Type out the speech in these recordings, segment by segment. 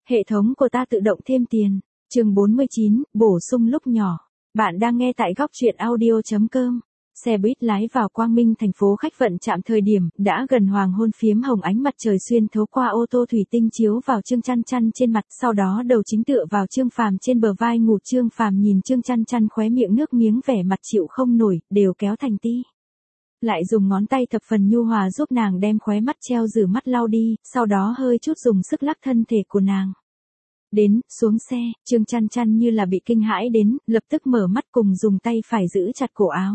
Hệ thống của ta tự động thêm tiền. Chương 49, bổ sung lúc nhỏ. Bạn đang nghe tại góc truyện audio.com. Xe buýt lái vào Quang Minh thành phố khách vận trạm thời điểm đã gần hoàng hôn, phiếm hồng ánh mặt trời xuyên thấu qua ô tô thủy tinh chiếu vào Trương Chăn Chăn trên mặt, sau đó đầu chính tựa vào Trương Phàm trên bờ vai ngủ. Trương Phàm nhìn Trương Chăn Chăn khóe miệng nước miếng, vẻ mặt chịu không nổi, đều kéo thành ti. Lại dùng ngón tay thập phần nhu hòa giúp nàng đem khóe mắt treo rử mắt lau đi, sau đó hơi chút dùng sức lắc thân thể của nàng. Đến, xuống xe, Trương Chăn Chăn như là bị kinh hãi đến, lập tức mở mắt cùng dùng tay phải giữ chặt cổ áo.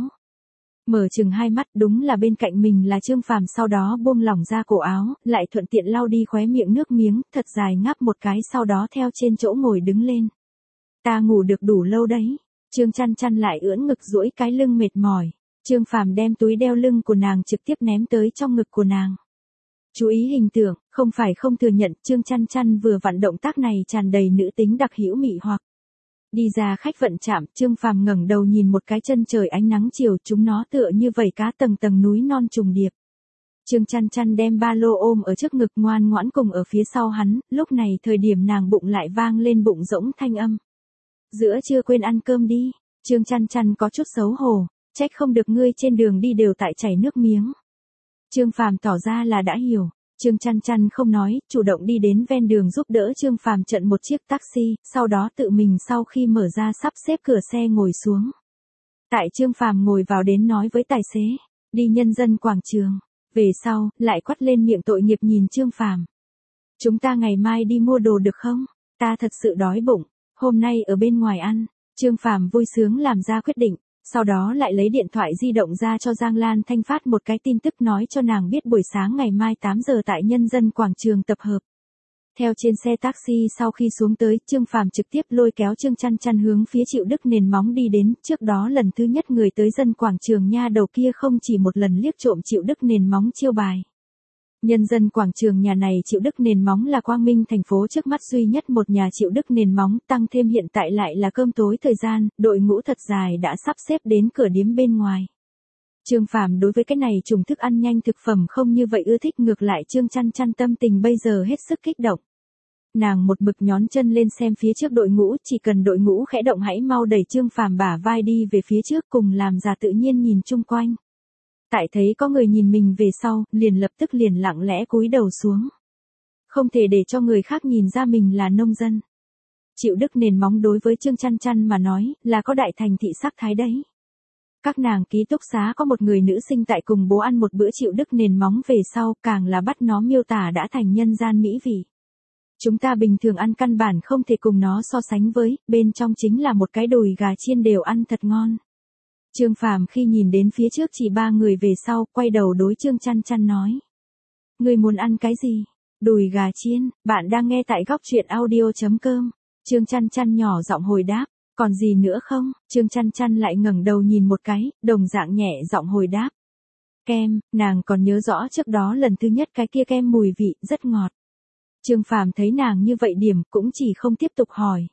Mở chừng hai mắt, đúng là bên cạnh mình là Trương Phàm, sau đó buông lỏng ra cổ áo, lại thuận tiện lau đi khóe miệng nước miếng, thật dài ngáp một cái, sau đó theo trên chỗ ngồi đứng lên. Ta ngủ được đủ lâu đấy. Trương Chăn Chăn lại ưỡn ngực duỗi cái lưng mệt mỏi. Trương Phàm đem túi đeo lưng của nàng trực tiếp ném tới trong ngực của nàng. Chú ý hình tượng, không phải không thừa nhận, Trương Chăn Chăn vừa vặn động tác này tràn đầy nữ tính đặc hữu mị hoặc. Đi ra khách vận trạm, Trương Phàm ngẩng đầu nhìn một cái chân trời ánh nắng chiều, chúng nó tựa như vảy cá tầng tầng núi non trùng điệp. Trương Chăn Chăn đem ba lô ôm ở trước ngực, ngoan ngoãn cùng ở phía sau hắn, lúc này thời điểm nàng bụng lại vang lên bụng rỗng thanh âm. Giữa trưa quên ăn cơm đi. Trương Chăn Chăn có chút xấu hổ, trách không được ngươi trên đường đi đều tại chảy nước miếng. Trương Phàm tỏ ra là đã hiểu. Trương Chăn Chăn không nói, chủ động đi đến ven đường giúp đỡ Trương Phàm chặn một chiếc taxi, sau đó tự mình sau khi mở ra sắp xếp cửa xe ngồi xuống. Tại Trương Phàm ngồi vào đến nói với tài xế, đi Nhân dân quảng trường. Về sau, lại quắt lên miệng tội nghiệp nhìn Trương Phàm. Chúng ta ngày mai đi mua đồ được không? Ta thật sự đói bụng, hôm nay ở bên ngoài ăn. Trương Phàm vui sướng làm ra quyết định. Sau đó lại lấy điện thoại di động ra cho Giang Lan Thanh phát một cái tin tức, nói cho nàng biết buổi sáng ngày mai 8 giờ tại Nhân dân quảng trường tập hợp. Theo trên xe taxi sau khi xuống tới, Trương Phàm trực tiếp lôi kéo Trương Chăn Chăn hướng phía Triệu Đức nền móng đi đến. Trước đó lần thứ nhất người tới dân quảng trường nha đầu kia không chỉ một lần liếc trộm Triệu Đức nền móng chiêu bài. Nhân dân quảng trường nhà này Triệu Đức nền móng là Quang Minh thành phố trước mắt duy nhất một nhà Triệu Đức nền móng, tăng thêm hiện tại lại là cơm tối thời gian, đội ngũ thật dài đã sắp xếp đến cửa điếm bên ngoài. Trương Phàm đối với cái này trùng thức ăn nhanh thực phẩm không như vậy ưa thích, ngược lại Trương Chăn Chăn tâm tình bây giờ hết sức kích động. Nàng một mực nhón chân lên xem phía trước đội ngũ, chỉ cần đội ngũ khẽ động hãy mau đẩy Trương Phàm bả vai đi về phía trước, cùng làm ra tự nhiên nhìn chung quanh. Tại thấy có người nhìn mình về sau, liền lập tức liền lặng lẽ cúi đầu xuống. Không thể để cho người khác nhìn ra mình là nông dân. Triệu Đức nền móng đối với Trương Chăn Chăn mà nói, là có đại thành thị sắc thái đấy. Các nàng ký túc xá có một người nữ sinh tại cùng bố ăn một bữa Triệu Đức nền móng về sau, càng là bắt nó miêu tả đã thành nhân gian mỹ vị. Chúng ta bình thường ăn căn bản không thể cùng nó so sánh với, bên trong chính là một cái đùi gà chiên đều ăn thật ngon. Trương Phàm khi nhìn đến phía trước chỉ ba người về sau, quay đầu đối Trương Chăn Chăn nói. Ngươi muốn ăn cái gì? Đùi gà chiên. Bạn đang nghe tại góc truyện audio.com. Trương Chăn Chăn nhỏ giọng hồi đáp. Còn gì nữa không? Trương Chăn Chăn lại ngẩng đầu nhìn một cái, đồng dạng nhẹ giọng hồi đáp. Kem, nàng còn nhớ rõ trước đó lần thứ nhất cái kia kem mùi vị rất ngọt. Trương Phàm thấy nàng như vậy điểm cũng chỉ không tiếp tục hỏi.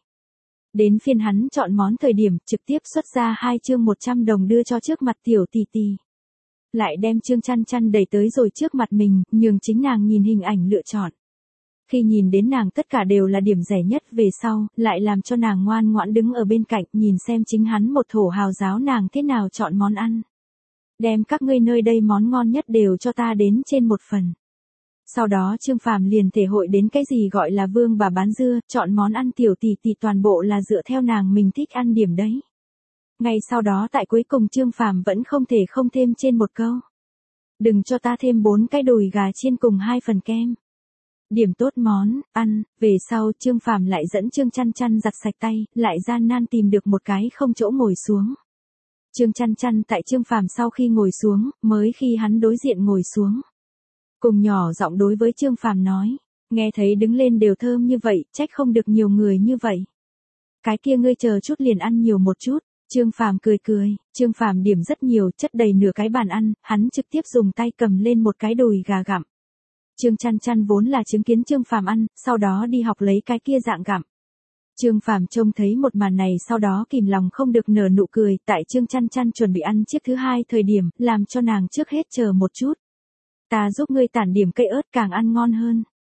Đến phiên hắn chọn món thời điểm, trực tiếp xuất ra 2 chương 100 đồng đưa cho trước mặt tiểu tỷ tỷ. Lại đem Trương Chăn Chăn đẩy tới rồi trước mặt mình, nhường chính nàng nhìn hình ảnh lựa chọn. Khi nhìn đến nàng tất cả đều là điểm rẻ nhất về sau, lại làm cho nàng ngoan ngoãn đứng ở bên cạnh, nhìn xem chính hắn một thổ hào giáo nàng thế nào chọn món ăn. Đem các ngươi nơi đây món ngon nhất đều cho ta đến trên một phần. Sau đó Trương Phàm liền thể hội đến cái gì gọi là vương bà bán dưa, chọn món ăn tiểu tỷ tỷ toàn bộ là dựa theo nàng mình thích ăn điểm đấy. Ngay sau đó tại cuối cùng Trương Phàm vẫn không thể không thêm trên một câu. Đừng cho ta thêm 4 cái đùi gà chiên cùng 2 phần kem. Điểm tốt món, ăn, về sau Trương Phàm lại dẫn Trương Chăn Chăn giặt sạch tay, lại gian nan tìm được một cái không chỗ ngồi xuống. Trương Chăn Chăn tại Trương Phàm sau khi ngồi xuống, mới khi hắn đối diện ngồi xuống. Cùng nhỏ giọng đối với Trương Phàm nói, nghe thấy đứng lên đều thơm như vậy, trách không được nhiều người như vậy. Cái kia ngươi chờ chút liền ăn nhiều một chút. Trương Phàm cười cười, Trương Phàm điểm rất nhiều, chất đầy nửa cái bàn ăn, hắn trực tiếp dùng tay cầm lên một cái đùi gà gặm. Trương Chăn Chăn vốn là chứng kiến Trương Phàm ăn, sau đó đi học lấy cái kia dạng gặm. Trương Phàm trông thấy một màn này sau đó kìm lòng không được nở nụ cười, tại Trương Chăn Chăn chuẩn bị ăn chiếc thứ hai thời điểm, làm cho nàng trước hết chờ một chút. Ta giúp ngươi tản điểm cây ớt càng ăn ngon hơn.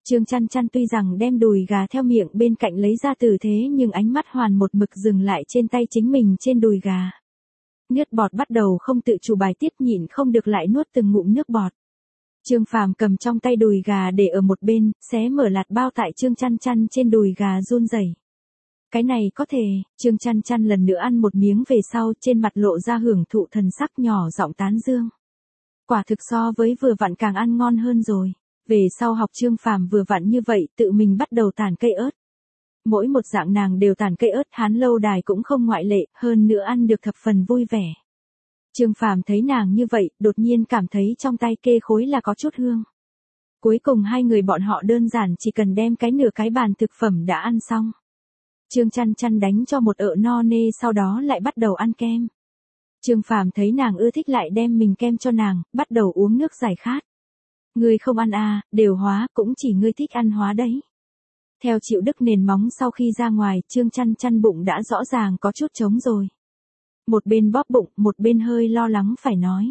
Trương Chăn Chăn tuy rằng đem đùi gà theo miệng bên cạnh lấy ra từ thế nhưng ánh mắt hoàn một mực dừng lại trên tay chính mình trên đùi gà. Nước bọt bắt đầu không tự chủ bài tiết, nhịn không được lại nuốt từng ngụm nước bọt. Trương Phàm cầm trong tay đùi gà để ở một bên, xé mở lạt bao tại Trương Chăn Chăn trên đùi gà run rẩy. Cái này có thể, Trương Chăn Chăn lần nữa ăn một miếng về sau trên mặt lộ ra hưởng thụ thần sắc, nhỏ giọng tán dương. Quả thực so với vừa vặn càng ăn ngon hơn rồi. Về sau học Trương Phàm vừa vặn như vậy tự mình bắt đầu tàn cây ớt. Mỗi một dạng nàng đều tàn cây ớt, Hán Lâu Đài cũng không ngoại lệ, hơn nữa ăn được thập phần vui vẻ. Trương Phàm thấy nàng như vậy, đột nhiên cảm thấy trong tay kê khối là có chút hương. Cuối cùng hai người bọn họ đơn giản chỉ cần đem cái nửa cái bàn thực phẩm đã ăn xong. Trương Chăn Chăn đánh cho một ợ no nê, sau đó lại bắt đầu ăn kem. Trương Phàm thấy nàng ưa thích lại đem mình kem cho nàng, bắt đầu uống nước giải khát. Ngươi không ăn à, đều hóa, cũng chỉ ngươi thích ăn hóa đấy. Theo chịu đựng nền móng sau khi ra ngoài, Trương Chăn Chăn bụng đã rõ ràng có chút trống rồi. Một bên bóp bụng, một bên hơi lo lắng phải nói.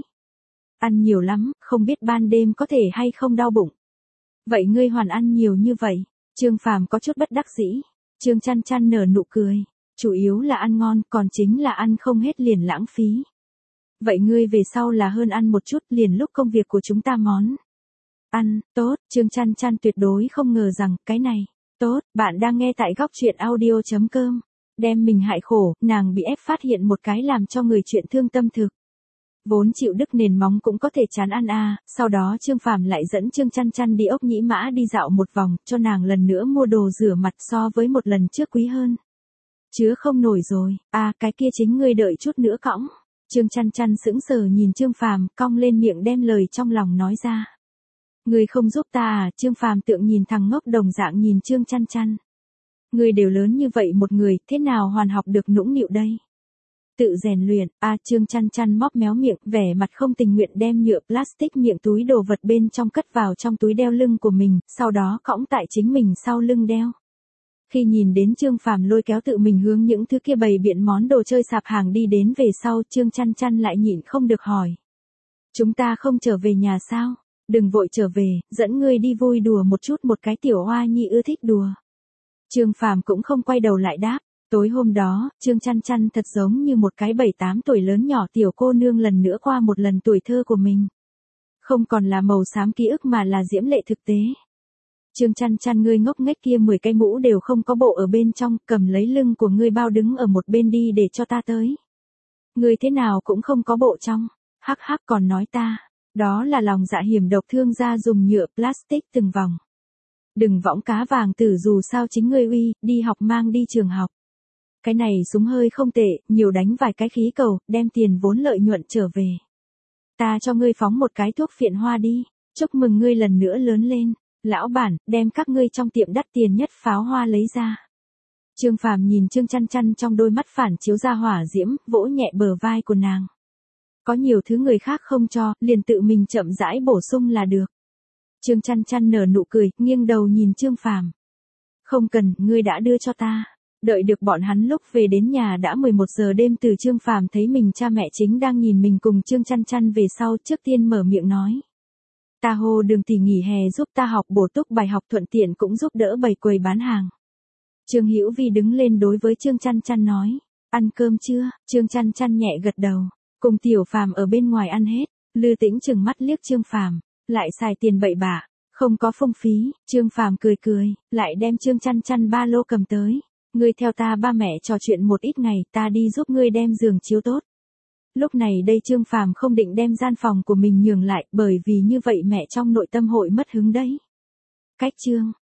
Ăn nhiều lắm, không biết ban đêm có thể hay không đau bụng. Vậy ngươi hoàn ăn nhiều như vậy? Trương Phàm có chút bất đắc dĩ. Trương Chăn Chăn nở nụ cười. Chủ yếu là ăn ngon, còn chính là ăn không hết liền lãng phí. Vậy ngươi về sau là hơn ăn một chút, liền lúc công việc của chúng ta món. Ăn, tốt, Trương Chăn Chăn tuyệt đối không ngờ rằng, cái này, tốt, bạn đang nghe tại góc truyện audio.com. Đem mình hại khổ, nàng bị ép phát hiện một cái làm cho người chuyện thương tâm thực. Vốn chịu đựng nền móng cũng có thể chán ăn à, sau đó Trương Phàm lại dẫn Trương Chăn Chăn đi ốc nhĩ mã đi dạo một vòng, cho nàng lần nữa mua đồ rửa mặt so với một lần trước quý hơn. Chứa không nổi rồi, à cái kia chính ngươi đợi chút nữa cõng. Trương Chăn Chăn sững sờ nhìn Trương Phàm, cong lên miệng đem lời trong lòng nói ra. Ngươi không giúp ta à? Trương Phàm tượng nhìn thằng ngốc đồng dạng nhìn Trương Chăn Chăn. Ngươi đều lớn như vậy một người, thế nào hoàn học được nũng nịu đây? Tự rèn luyện, à Trương Chăn Chăn móc méo miệng, vẻ mặt không tình nguyện đem nhựa plastic miệng túi đồ vật bên trong cất vào trong túi đeo lưng của mình, sau đó cõng tại chính mình sau lưng đeo. Khi nhìn đến Trương Phàm lôi kéo tự mình hướng những thứ kia bày biện món đồ chơi sạp hàng đi đến về sau, Trương Chăn Chăn lại nhịn không được hỏi. Chúng ta không trở về nhà sao? Đừng vội trở về, dẫn ngươi đi vui đùa một chút, một cái tiểu hoa nhi ưa thích đùa. Trương Phàm cũng không quay đầu lại đáp. Tối hôm đó, Trương Chăn Chăn thật giống như một cái 7-8 tuổi lớn nhỏ tiểu cô nương lần nữa qua một lần tuổi thơ của mình. Không còn là màu xám ký ức mà là diễm lệ thực tế. Trương Chăn Chăn, ngươi ngốc nghếch kia, 10 cái mũ đều không có bộ ở bên trong, cầm lấy lưng của ngươi bao đứng ở một bên đi để cho ta tới. Ngươi thế nào cũng không có bộ trong, hắc hắc còn nói ta, đó là lòng dạ hiểm độc, thương gia dùng nhựa plastic từng vòng. Đừng võng cá vàng tử, dù sao chính ngươi uy, đi học mang đi trường học. Cái này súng hơi không tệ, nhiều đánh vài cái khí cầu, đem tiền vốn lợi nhuận trở về. Ta cho ngươi phóng một cái thuốc phiện hoa đi, chúc mừng ngươi lần nữa lớn lên. Lão bản, đem các ngươi trong tiệm đắt tiền nhất pháo hoa lấy ra. Trương Phàm nhìn Trương Chăn Chăn trong đôi mắt phản chiếu ra hỏa diễm, vỗ nhẹ bờ vai của nàng. Có nhiều thứ người khác không cho, liền tự mình chậm rãi bổ sung là được. Trương Chăn Chăn nở nụ cười, nghiêng đầu nhìn Trương Phàm. Không cần, ngươi đã đưa cho ta. Đợi được bọn hắn lúc về đến nhà đã 11 giờ đêm, từ Trương Phàm thấy mình cha mẹ chính đang nhìn mình cùng Trương Chăn Chăn về sau, trước tiên mở miệng nói. Ta hô Đường tỷ nghỉ hè giúp ta học bổ túc bài học, thuận tiện cũng giúp đỡ bày quầy bán hàng. Trương Hữu Vi đứng lên đối với Trương Chăn Chăn nói. Ăn cơm chưa? Trương Chăn Chăn nhẹ gật đầu. Cùng Tiểu Phàm ở bên ngoài ăn hết. Lư Tĩnh trừng mắt liếc Trương Phàm. Lại xài tiền bậy bạ. Không có phung phí. Trương Phàm cười cười. Lại đem Trương Chăn Chăn ba lô cầm tới. Ngươi theo ta ba mẹ trò chuyện một ít ngày, ta đi giúp ngươi đem giường chiếu tốt. Lúc này đây Trương Phàm không định đem gian phòng của mình nhường lại, bởi vì như vậy mẹ trong nội tâm hội mất hứng đấy. Cách chương